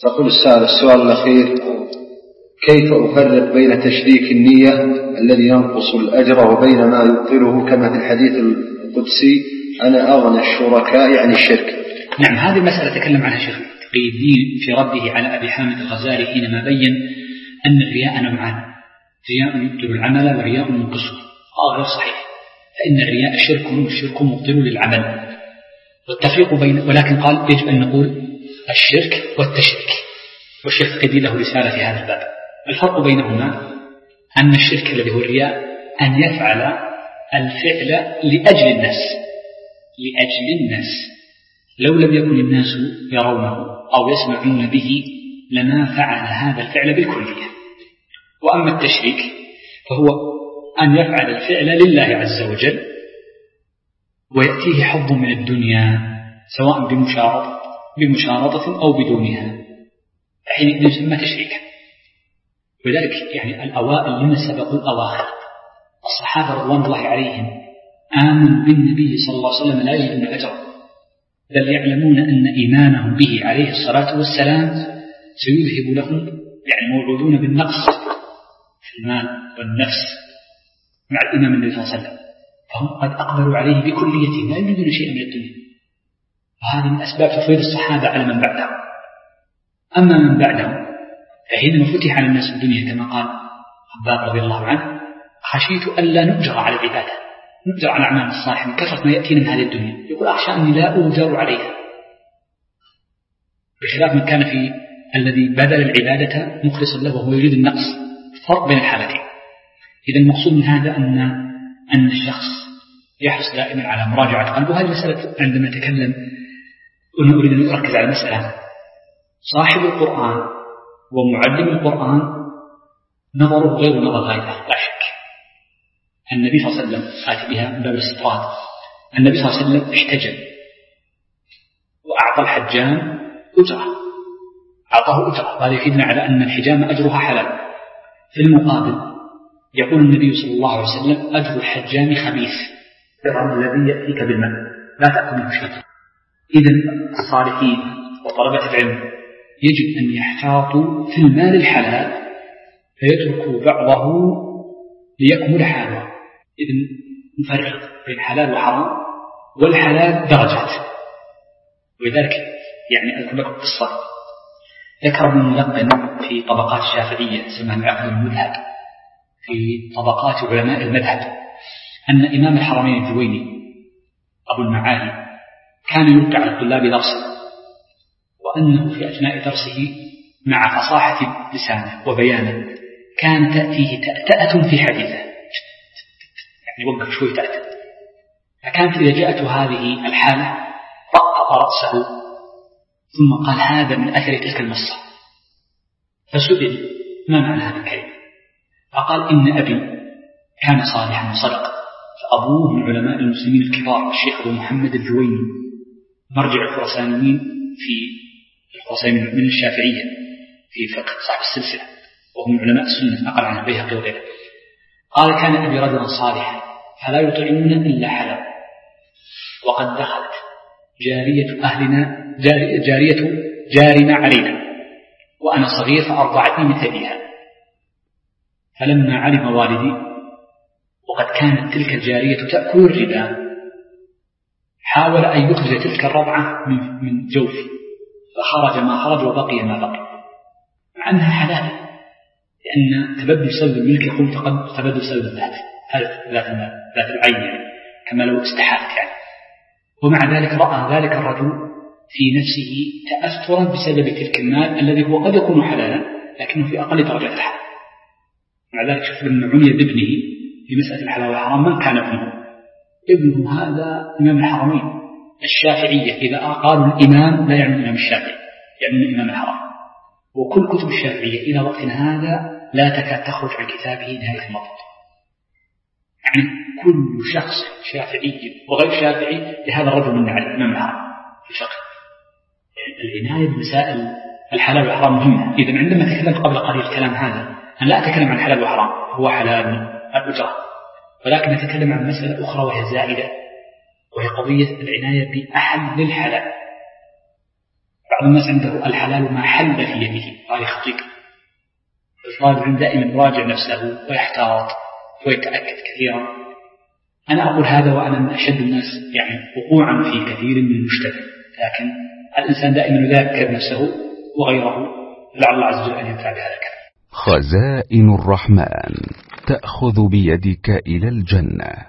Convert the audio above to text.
تقول السؤال الأخير: كيف أفرق بين تشريك النية الذي ينقص الأجر وبين ما يبطله كما في الحديث القدسي أنا أغنى الشركاء يعني الشرك؟ نعم، هذه المسألة تكلم عنها شيخ تقي الدين في رده على أبي حامد الغزالي حينما بين أن الرياء نوعان: رياء يبطل العمل ورياء ينقصه. غير صحيح، فإن الرياء شرك والشرك مبطل للعمل، والتفريق بين، ولكن قال يجب أن نقول الشرك والتشريك، والشيخ قدي له رسالة في هذا الباب. الفرق بينهما أن الشرك الذي هو الرياء أن يفعل الفعل لأجل الناس، لو لم يكن الناس يرونه أو يسمعون به لما فعل هذا الفعل بالكلية. وأما التشريك فهو أن يفعل الفعل لله عز وجل ويأتيه حظ من الدنيا سواء بمشارطة أو بدونها، حينئذ يسمى تشريكا. ولذلك يعني الأوائل لما سبقوا الأواخر الصحابة رضوان الله عليهم آمنوا بالنبي صلى الله عليه وسلم لا يجدون أجرا، بل يعلمون أن إيمانهم به عليه الصلاة والسلام سيذهب لهم، يعني موعودون بالنقص في المال والنفس مع الإمام النبي صلى الله عليه وسلم، فهم قد أقبلوا عليه بكليته لا يريدون شيئا من الدنيا. وهذه من أسباب تفضيل الصحابة على من بعدهم. أما من بعدهم فحينما فتح على الناس الدنيا كما قال خباب رضي الله عنه: خشيت ألا نؤجر على العبادة، نؤجر على أعمال الصالح من كثرة ما يأتينا من هذه الدنيا، يقول أخشى أني لا أؤجر عليها، بخلاف من كان في الذي بدل العبادة مخلصا له وهو يريد النقص. فرق بين الحالتين. إذا المقصود من هذا أن الشخص يحرص دائما على مراجعة قلبه. هذه مسألة عندما نتكلم أريد أن أركز على مسألة: صاحب القرآن ومعلم القرآن نظره غير نظر غيره لا شك. النبي صلى الله عليه وسلم آتي بها من باب الاستطراد. النبي صلى الله عليه وسلم احتجم وأعطى الحجام أجرة، أعطاه أجرة، وهذا يفيدنا على أن الحجام أجرها حلال. في المقابل يقول النبي صلى الله عليه وسلم: أجر الحجام خبيث، الذي يأتيك بالماء لا تأكل منه شيء. إذن الصالحين وطلبة العلم يجب أن يحتاطوا في المال الحلال فيتركوا بعضه ليكمل حاله. إذن نفرق بين حلال وحرام، والحلال درجات. ولذلك يعني أذكر لكم قصة ذكر ابن الملقن في طبقات الشافعية اسمها العقد المذهب في طبقات علماء المذهب، أن إمام الحرمين الجويني أبو المعالي كان يلقي على الطلاب درسا، وأنه في أثناء درسه مع فصاحة لسانه وبيانه كان تأتيه تأتأة في حديثه، يعني وقف شوي تأتأ، فكانت إذا جاءته هذه الحالة طأطأ رأسه ثم قال: هذا من أثر تلك المصة. فسئل: ما معنى هذا الكلمة؟ فقال: إن أبي كان صالحا وصدق، فأبوه من علماء المسلمين الكبار الشيخ أبو محمد الجويني مرجع الخراسانيين في الخراسان من الشافعية في فقه صاحب السلسلة، وهم علماء السنة نقل عن البيهقي وغيره. قال: كان أبي رجلا صالحا فلا يطعمون إلا حلال، وقد دخلت جارية أهلنا جارية جارنا علينا وأنا صغير فأرضعتني من ثديها، فلما علم والدي وقد كانت تلك الجارية تأكل الربا حاول أن يخرج تلك الرضعة من جوفي، فخرج ما خرج وبقي ما بقي، مع أنها حلال، لأن تبدل سبب الملك يكون تبدل سبب الذات، ذات العين يعني، كما لو استحالت يعني. ومع ذلك رأى ذلك الرجل في نفسه تأثرا بسبب تلك المال الذي هو قد يكون حلالا لكنه في أقل درجات الحلال. مع ذلك شوف لما عني بابنه في مسألة الحلال والحرام من كان ابنه هذا إمام الحرمين الشافعية. إذا قالوا الإمام لا يعني الإمام الشافعي، يعني الإمام الحرام. وكل كتب الشافعية إلى وقتنا هذا لا تكاد تخرج عن كتابه نهاية المطلب، يعني كل شخص شافعي وغير شافعي لهذا الرجل من الإمام الحرام في الفقه. العناية بمسائل الحلال والحرام مهمة. إذا عندما تكلمت قبل قليل الكلام هذا أنا لا أتكلم عن حلال وحرام، هو حلال الأجرة، ولكن أتكلم عن مسألة أخرى وهي زائدة، وهي قضية العناية بأحل الحلال. بعض الناس عنده الحلال ما حل في يده، هذه خطيئة. الطالب العلم دائما يراجع نفسه ويحتاط ويتأكد كثيرا. أنا أقول هذا وأنا من أشد الناس يعني وقوعا في كثير من المشتبه، لكن الإنسان دائما يذكر نفسه وغيره، لعل الله عز وجل أن ينفع بهذا الكلام. خزائن الرحمن تأخذ بيدك إلى الجنة.